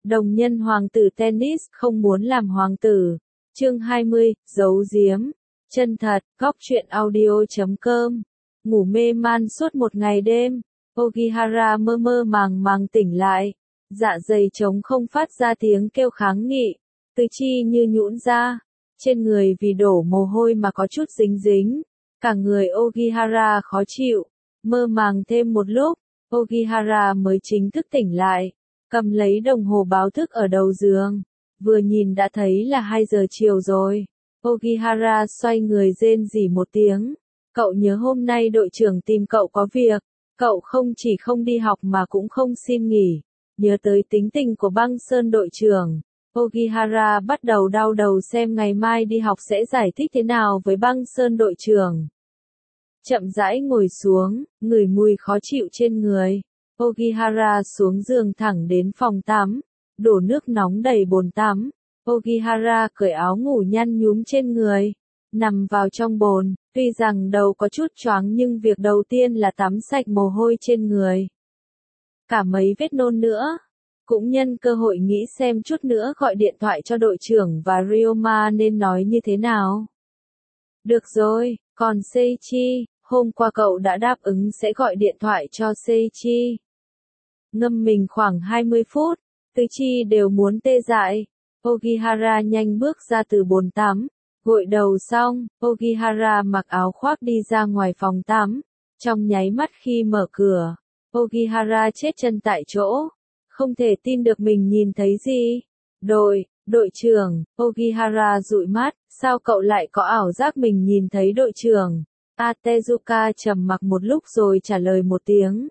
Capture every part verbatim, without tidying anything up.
Đồng nhân hoàng tử tennis không muốn làm hoàng tử. Chương hai mươi, giấu giếm. Chân thật, góc truyện audio chấm com. Ngủ mê man suốt một ngày đêm, Ogihara mơ mơ màng màng tỉnh lại. Dạ dày trống không phát ra tiếng kêu kháng nghị, tứ chi như nhũn ra, trên người vì đổ mồ hôi mà có chút dính dính. Cả người Ogihara khó chịu, mơ màng thêm một lúc, Ogihara mới chính thức tỉnh lại, cầm lấy đồng hồ báo thức ở đầu giường, vừa nhìn đã thấy là hai giờ chiều rồi. Ogihara xoay người rên rỉ một tiếng, cậu nhớ hôm nay đội trưởng tìm cậu có việc, cậu không chỉ không đi học mà cũng không xin nghỉ. Nhớ tới tính tình của băng sơn đội trưởng, Ogihara bắt đầu đau đầu xem ngày mai đi học sẽ giải thích thế nào với băng sơn đội trưởng. Chậm rãi ngồi xuống, ngửi mùi khó chịu trên người. Ogihara xuống giường thẳng đến phòng tắm, đổ nước nóng đầy bồn tắm. Ogihara cởi áo ngủ nhăn nhúm trên người, nằm vào trong bồn, tuy rằng đầu có chút choáng nhưng việc đầu tiên là tắm sạch mồ hôi trên người. Cả mấy vết nôn nữa. Cũng nhân cơ hội nghĩ xem chút nữa gọi điện thoại cho đội trưởng và Ryoma nên nói như thế nào. Được rồi, còn Seichi, hôm qua cậu đã đáp ứng sẽ gọi điện thoại cho Seichi. Ngâm mình khoảng hai mươi phút, tứ chi đều muốn tê dại. Ogihara nhanh bước ra từ bồn tắm, gội đầu xong, Ogihara mặc áo khoác đi ra ngoài phòng tắm. Trong nháy mắt khi mở cửa, Ogihara chết chân tại chỗ, không thể tin được mình nhìn thấy gì. Đội, đội trưởng, Ogihara dụi mắt, sao cậu lại có ảo giác mình nhìn thấy đội trưởng? A Tezuka trầm mặc một lúc rồi trả lời một tiếng.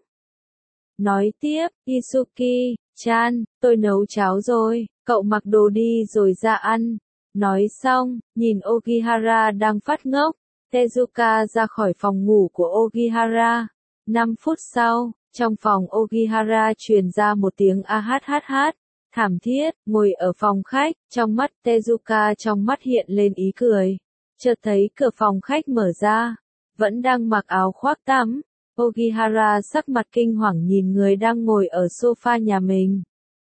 Nói tiếp, Isuki, chan, tôi nấu cháo rồi, cậu mặc đồ đi rồi ra ăn. Nói xong, nhìn Ogihara đang phát ngốc, Tezuka ra khỏi phòng ngủ của Ogihara. năm phút sau, trong phòng Ogihara truyền ra một tiếng a hát hát hát, thảm thiết, ngồi ở phòng khách, trong mắt Tezuka trong mắt hiện lên ý cười. Chợt thấy cửa phòng khách mở ra, vẫn đang mặc áo khoác tắm, Ogihara sắc mặt kinh hoàng nhìn người đang ngồi ở sofa nhà mình.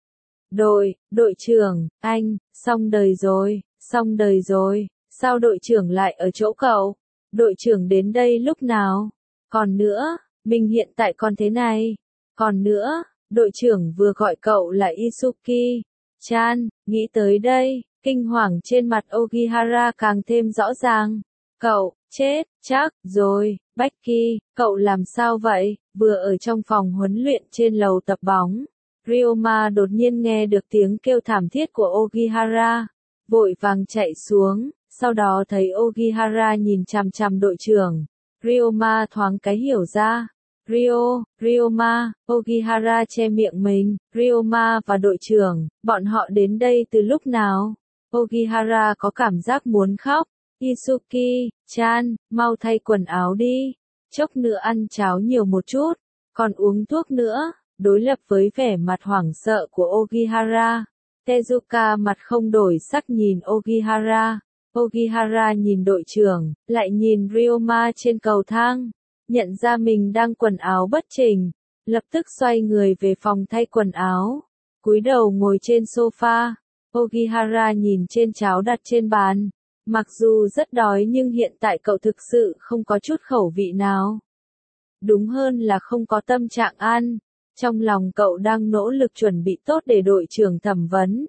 Đội, đội trưởng, anh, xong đời rồi, xong đời rồi, sao đội trưởng lại ở chỗ cậu? Đội trưởng đến đây lúc nào? Còn nữa, mình hiện tại còn thế này. Còn nữa, đội trưởng vừa gọi cậu là Isuki. Chan, nghĩ tới đây, kinh hoàng trên mặt Ogihara càng thêm rõ ràng. Cậu, chết, chắc, rồi, Becky, cậu làm sao vậy? Vừa ở trong phòng huấn luyện trên lầu tập bóng, Ryoma đột nhiên nghe được tiếng kêu thảm thiết của Ogihara, vội vàng chạy xuống, sau đó thấy Ogihara nhìn chằm chằm đội trưởng. Ryoma thoáng cái hiểu ra. Ryo, Ryoma, Ogihara che miệng mình, Ryoma và đội trưởng, bọn họ đến đây từ lúc nào? Ogihara có cảm giác muốn khóc. Isuki, chan, mau thay quần áo đi, chốc nữa ăn cháo nhiều một chút, còn uống thuốc nữa. Đối lập với vẻ mặt hoảng sợ của Ogihara, Tezuka mặt không đổi sắc nhìn Ogihara. Ogihara nhìn đội trưởng, lại nhìn Ryoma trên cầu thang, nhận ra mình đang quần áo bất chỉnh, lập tức xoay người về phòng thay quần áo, cúi đầu ngồi trên sofa. Ogihara nhìn trên cháo đặt trên bàn, mặc dù rất đói nhưng hiện tại cậu thực sự không có chút khẩu vị nào. Đúng hơn là không có tâm trạng ăn, trong lòng cậu đang nỗ lực chuẩn bị tốt để đội trưởng thẩm vấn.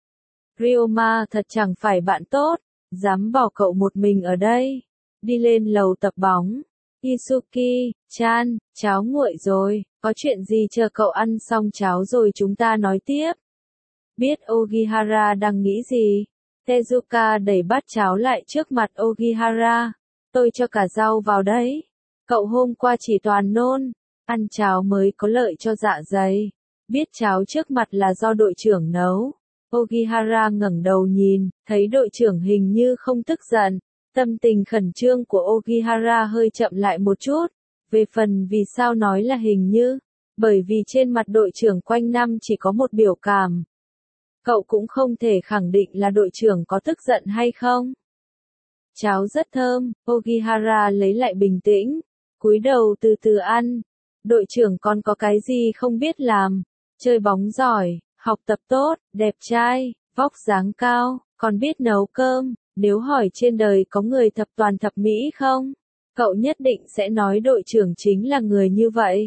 Ryoma thật chẳng phải bạn tốt, dám bỏ cậu một mình ở đây. Đi lên lầu tập bóng. Isuki, chan, cháo nguội rồi, có chuyện gì chờ cậu ăn xong cháo rồi chúng ta nói tiếp. Biết Ogihara đang nghĩ gì, Tezuka đẩy bát cháo lại trước mặt Ogihara. Tôi cho cả rau vào đấy. Cậu hôm qua chỉ toàn nôn, ăn cháo mới có lợi cho dạ dày. Biết cháo trước mặt là do đội trưởng nấu. Ogihara ngẩng đầu nhìn, thấy đội trưởng hình như không tức giận. Tâm tình khẩn trương của Ogihara hơi chậm lại một chút. Về phần vì sao nói là hình như, bởi vì trên mặt đội trưởng quanh năm chỉ có một biểu cảm. Cậu cũng không thể khẳng định là đội trưởng có tức giận hay không. Cháo rất thơm, Ogihara lấy lại bình tĩnh, cúi đầu từ từ ăn. Đội trưởng còn có cái gì không biết làm, chơi bóng giỏi, học tập tốt, đẹp trai, vóc dáng cao, còn biết nấu cơm. Nếu hỏi trên đời có người thập toàn thập mỹ không? Cậu nhất định sẽ nói đội trưởng chính là người như vậy.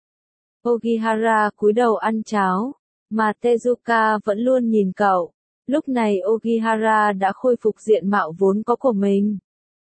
Ogihara cúi đầu ăn cháo, mà Tezuka vẫn luôn nhìn cậu. Lúc này Ogihara đã khôi phục diện mạo vốn có của mình.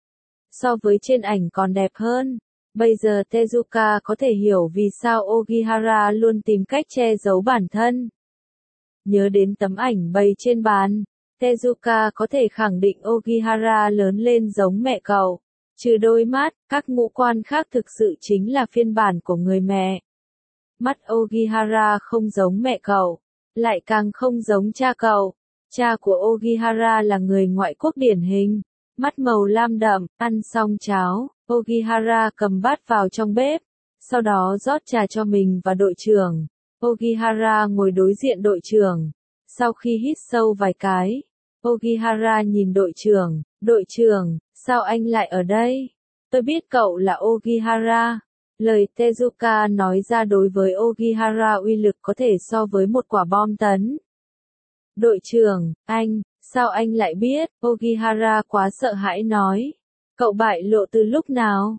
So với trên ảnh còn đẹp hơn. Bây giờ Tezuka có thể hiểu vì sao Ogihara luôn tìm cách che giấu bản thân. Nhớ đến tấm ảnh bày trên bàn, Tezuka có thể khẳng định Ogihara lớn lên giống mẹ cậu. Trừ đôi mắt, các ngũ quan khác thực sự chính là phiên bản của người mẹ. Mắt Ogihara không giống mẹ cậu, lại càng không giống cha cậu. Cha của Ogihara là người ngoại quốc điển hình, mắt màu lam đậm. Ăn xong cháo, Ogihara cầm bát vào trong bếp, sau đó rót trà cho mình và đội trưởng. Ogihara ngồi đối diện đội trưởng. Sau khi hít sâu vài cái, Ogihara nhìn đội trưởng, đội trưởng, sao anh lại ở đây? Tôi biết cậu là Ogihara. Lời Tezuka nói ra đối với Ogihara uy lực có thể so với một quả bom tấn. Đội trưởng, anh, sao anh lại biết? Ogihara quá sợ hãi nói. Cậu bại lộ từ lúc nào?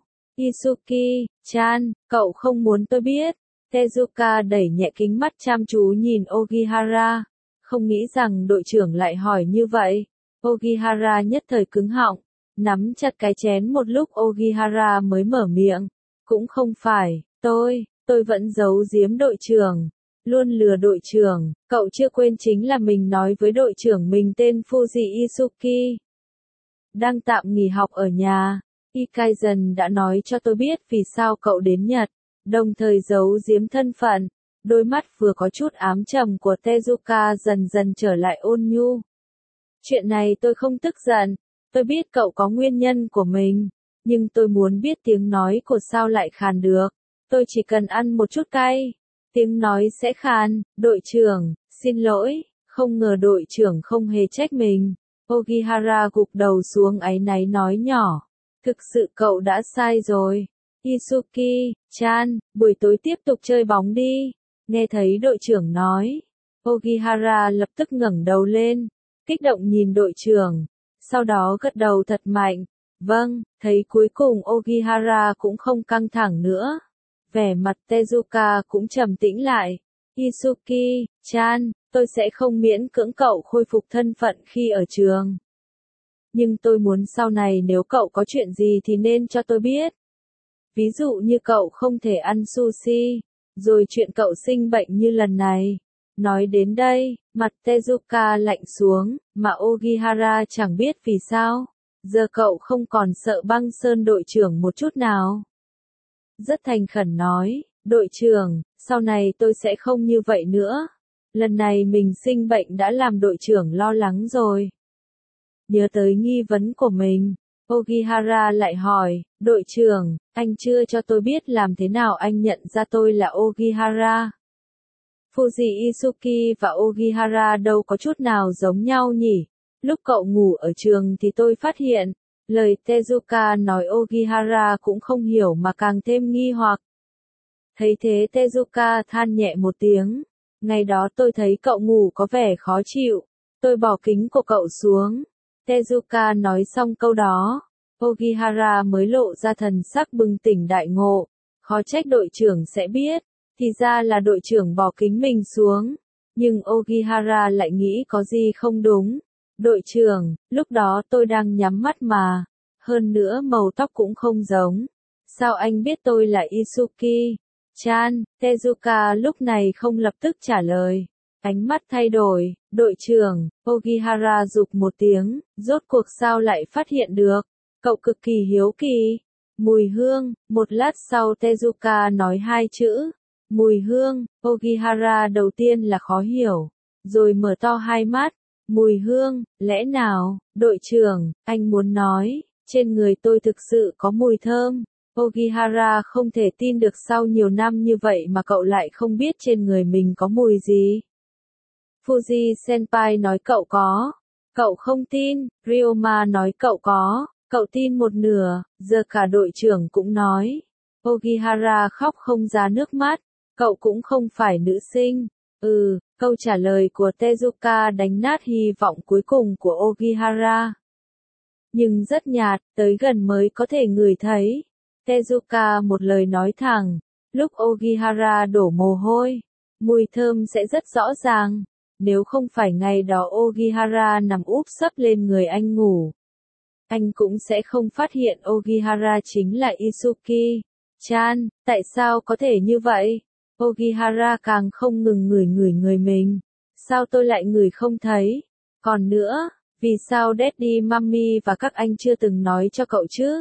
Isuki-chan, cậu không muốn tôi biết. Tezuka đẩy nhẹ kính mắt chăm chú nhìn Ogihara. Không nghĩ rằng đội trưởng lại hỏi như vậy. Ogihara nhất thời cứng họng, nắm chặt cái chén một lúc Ogihara mới mở miệng. Cũng không phải, tôi, tôi vẫn giấu giếm đội trưởng. Luôn lừa đội trưởng, cậu chưa quên chính là mình nói với đội trưởng mình tên Fuji Isuki. Đang tạm nghỉ học ở nhà, Ikaizen đã nói cho tôi biết vì sao cậu đến Nhật, đồng thời giấu giếm thân phận. Đôi mắt vừa có chút ám trầm của Tezuka dần dần trở lại ôn nhu. Chuyện này tôi không tức giận, tôi biết cậu có nguyên nhân của mình, nhưng tôi muốn biết tiếng nói của sao lại khàn được. Tôi chỉ cần ăn một chút cay, tiếng nói sẽ khàn. Đội trưởng, xin lỗi, không ngờ đội trưởng không hề trách mình. Ogihara gục đầu xuống áy náy nói nhỏ, thực sự cậu đã sai rồi. Isuki-chan, buổi tối tiếp tục chơi bóng đi. Nghe thấy đội trưởng nói, Ogihara lập tức ngẩng đầu lên, kích động nhìn đội trưởng, sau đó gật đầu thật mạnh. Vâng, thấy cuối cùng Ogihara cũng không căng thẳng nữa. Vẻ mặt Tezuka cũng trầm tĩnh lại. Isuki-chan, tôi sẽ không miễn cưỡng cậu khôi phục thân phận khi ở trường. Nhưng tôi muốn sau này nếu cậu có chuyện gì thì nên cho tôi biết. Ví dụ như cậu không thể ăn sushi, rồi chuyện cậu sinh bệnh như lần này. Nói đến đây, mặt Tezuka lạnh xuống, mà Ogihara chẳng biết vì sao. Giờ cậu không còn sợ băng sơn đội trưởng một chút nào. Rất thành khẩn nói, đội trưởng, sau này tôi sẽ không như vậy nữa. Lần này mình sinh bệnh đã làm đội trưởng lo lắng rồi. Nhớ tới nghi vấn của mình, Ogihara lại hỏi, đội trưởng, anh chưa cho tôi biết làm thế nào anh nhận ra tôi là Ogihara. Fuji Isuki và Ogihara đâu có chút nào giống nhau nhỉ? Lúc cậu ngủ ở trường thì tôi phát hiện. Lời Tezuka nói Ogihara cũng không hiểu mà càng thêm nghi hoặc. Thấy thế Tezuka than nhẹ một tiếng. Ngày đó tôi thấy cậu ngủ có vẻ khó chịu. Tôi bỏ kính của cậu xuống. Tezuka nói xong câu đó, Ogihara mới lộ ra thần sắc bừng tỉnh đại ngộ. Khó trách đội trưởng sẽ biết. Thì ra là đội trưởng bỏ kính mình xuống. Nhưng Ogihara lại nghĩ có gì không đúng. Đội trưởng, lúc đó tôi đang nhắm mắt mà. Hơn nữa màu tóc cũng không giống. Sao anh biết tôi là Isuki-chan? Tezuka lúc này không lập tức trả lời. Ánh mắt thay đổi. Đội trưởng, Ogihara giục một tiếng. Rốt cuộc sao lại phát hiện được? Cậu cực kỳ hiếu kỳ. Mùi hương. Một lát sau Tezuka nói hai chữ. Mùi hương. Ogihara đầu tiên là khó hiểu. Rồi mở to hai mắt. Mùi hương, lẽ nào, đội trưởng, anh muốn nói, trên người tôi thực sự có mùi thơm. Ogihara không thể tin được sau nhiều năm như vậy mà cậu lại không biết trên người mình có mùi gì. Fuji Senpai nói cậu có. Cậu không tin, Ryoma nói cậu có. Cậu tin một nửa, giờ cả đội trưởng cũng nói. Ogihara khóc không ra nước mắt. Cậu cũng không phải nữ sinh. Ừ, câu trả lời của Tezuka đánh nát hy vọng cuối cùng của Ogihara. Nhưng rất nhạt, tới gần mới có thể ngửi thấy. Tezuka một lời nói thẳng, lúc Ogihara đổ mồ hôi, mùi thơm sẽ rất rõ ràng. Nếu không phải ngày đó Ogihara nằm úp sấp lên người anh ngủ, anh cũng sẽ không phát hiện Ogihara chính là Isuki. Chan, tại sao có thể như vậy? Ogihara càng không ngừng ngửi ngửi người mình. Sao tôi lại ngửi không thấy? Còn nữa, vì sao Daddy Mami và các anh chưa từng nói cho cậu chứ?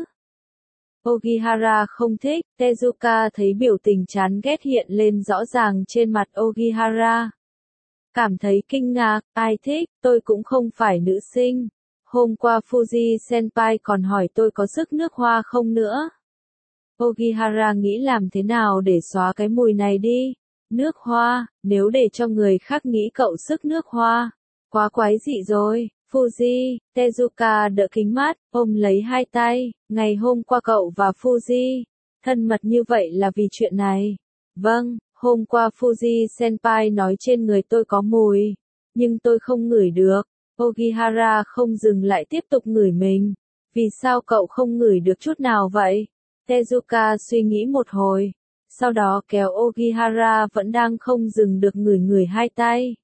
Ogihara không thích, Tezuka thấy biểu tình chán ghét hiện lên rõ ràng trên mặt Ogihara. Cảm thấy kinh ngạc, ai thích, tôi cũng không phải nữ sinh. Hôm qua Fuji Senpai còn hỏi tôi có sức nước hoa không nữa. Ogihara nghĩ làm thế nào để xóa cái mùi này đi. Nước hoa, nếu để cho người khác nghĩ cậu sức nước hoa. Quá quái dị rồi. Fuji, Tezuka đỡ kính mát, ôm lấy hai tay. Ngày hôm qua cậu và Fuji thân mật như vậy là vì chuyện này. Vâng, hôm qua Fuji Senpai nói trên người tôi có mùi. Nhưng tôi không ngửi được. Ogihara không dừng lại tiếp tục ngửi mình. Vì sao cậu không ngửi được chút nào vậy? Tezuka suy nghĩ một hồi. Sau đó kéo Ogihara vẫn đang không dừng được ngửi ngửi hai tay.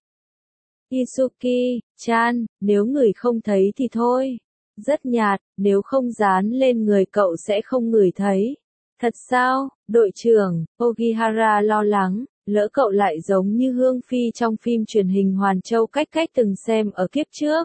Isuki-chan, nếu ngửi không thấy thì thôi. Rất nhạt, nếu không dán lên người cậu sẽ không ngửi thấy. Thật sao, đội trưởng? Ogihara lo lắng, lỡ cậu lại giống như Hương Phi trong phim truyền hình Hoàn Châu cách cách từng xem ở kiếp trước.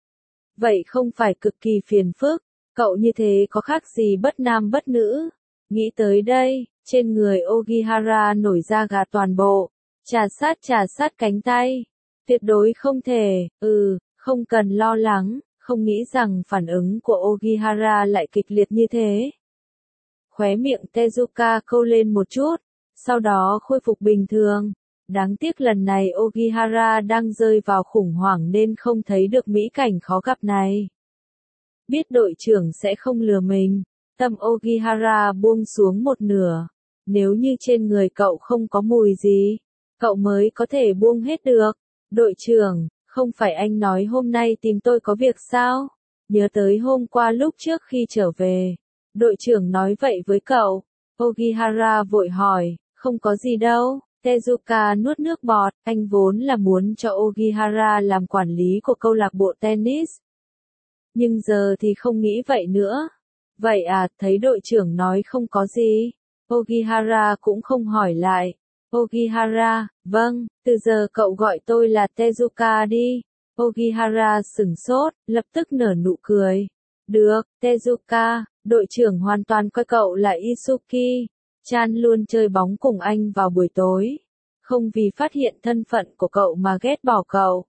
Vậy không phải cực kỳ phiền phức, cậu như thế có khác gì bất nam bất nữ. Nghĩ tới đây, trên người Ogihara nổi da gà toàn bộ, chà sát chà sát cánh tay. Tuyệt đối không thể, ừ, không cần lo lắng, không nghĩ rằng phản ứng của Ogihara lại kịch liệt như thế. Khóe miệng Tezuka câu lên một chút, sau đó khôi phục bình thường. Đáng tiếc lần này Ogihara đang rơi vào khủng hoảng nên không thấy được mỹ cảnh khó gặp này. Biết đội trưởng sẽ không lừa mình, tâm Ogihara buông xuống một nửa. Nếu như trên người cậu không có mùi gì, cậu mới có thể buông hết được. Đội trưởng, không phải anh nói hôm nay tìm tôi có việc sao? Nhớ tới hôm qua lúc trước khi trở về. Đội trưởng nói vậy với cậu. Ogihara vội hỏi, không có gì đâu. Tezuka nuốt nước bọt, anh vốn là muốn cho Ogihara làm quản lý của câu lạc bộ tennis. Nhưng giờ thì không nghĩ vậy nữa. Vậy à, thấy đội trưởng nói không có gì. Ogihara cũng không hỏi lại. Ogihara, vâng, từ giờ cậu gọi tôi là Tezuka đi. Ogihara sửng sốt, lập tức nở nụ cười. Được, Tezuka, đội trưởng hoàn toàn coi cậu là Isuki. Chan luôn chơi bóng cùng anh vào buổi tối. Không vì phát hiện thân phận của cậu mà ghét bỏ cậu.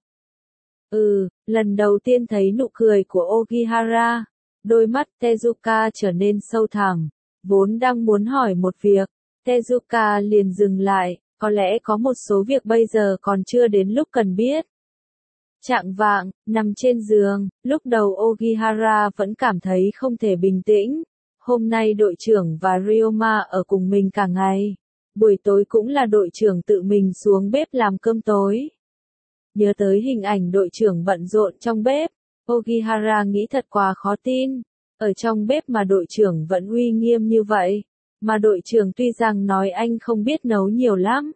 Ừ, lần đầu tiên thấy nụ cười của Ogihara. Đôi mắt Tezuka trở nên sâu thẳm. Vốn đang muốn hỏi một việc. Tezuka liền dừng lại, có lẽ có một số việc bây giờ còn chưa đến lúc cần biết. Chạng vạng, nằm trên giường, lúc đầu Ogihara vẫn cảm thấy không thể bình tĩnh. Hôm nay đội trưởng và Ryoma ở cùng mình cả ngày. Buổi tối cũng là đội trưởng tự mình xuống bếp làm cơm tối. Nhớ tới hình ảnh đội trưởng bận rộn trong bếp, Ogihara nghĩ thật quá khó tin. Ở trong bếp mà đội trưởng vẫn uy nghiêm như vậy. Mà đội trưởng tuy rằng nói anh không biết nấu nhiều lắm.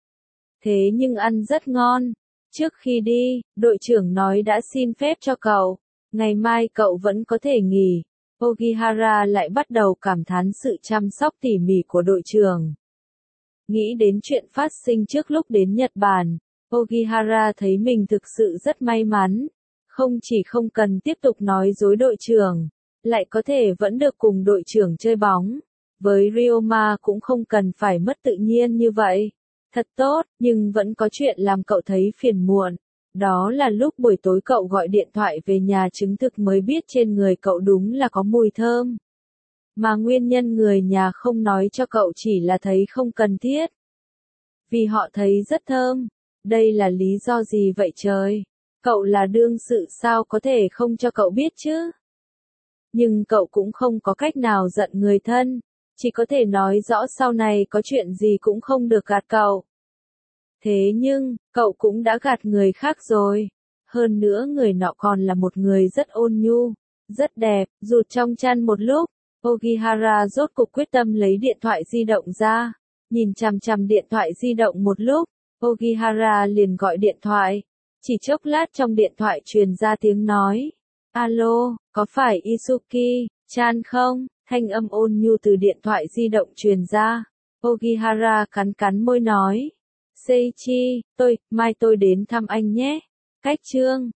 Thế nhưng ăn rất ngon. Trước khi đi, đội trưởng nói đã xin phép cho cậu. Ngày mai cậu vẫn có thể nghỉ. Ogihara lại bắt đầu cảm thán sự chăm sóc tỉ mỉ của đội trưởng. Nghĩ đến chuyện phát sinh trước lúc đến Nhật Bản, Ogihara thấy mình thực sự rất may mắn. Không chỉ không cần tiếp tục nói dối đội trưởng, lại có thể vẫn được cùng đội trưởng chơi bóng. Với Ryoma cũng không cần phải mất tự nhiên như vậy. Thật tốt, nhưng vẫn có chuyện làm cậu thấy phiền muộn. Đó là lúc buổi tối cậu gọi điện thoại về nhà chứng thực mới biết trên người cậu đúng là có mùi thơm. Mà nguyên nhân người nhà không nói cho cậu chỉ là thấy không cần thiết. Vì họ thấy rất thơm. Đây là lý do gì vậy trời? Cậu là đương sự sao có thể không cho cậu biết chứ? Nhưng cậu cũng không có cách nào giận người thân. Chỉ có thể nói rõ sau này có chuyện gì cũng không được gạt cậu. Thế nhưng, cậu cũng đã gạt người khác rồi. Hơn nữa người nọ còn là một người rất ôn nhu, rất đẹp, rụt trong chăn một lúc. Ogihara rốt cục quyết tâm lấy điện thoại di động ra, nhìn chằm chằm điện thoại di động một lúc, Ogihara liền gọi điện thoại. Chỉ chốc lát trong điện thoại truyền ra tiếng nói. Alo, có phải Isuki Chan không? Thanh âm ôn nhu từ điện thoại di động truyền ra. Ogihara cắn cắn môi nói. Seiichi, tôi, mai tôi đến thăm anh nhé. Cách chương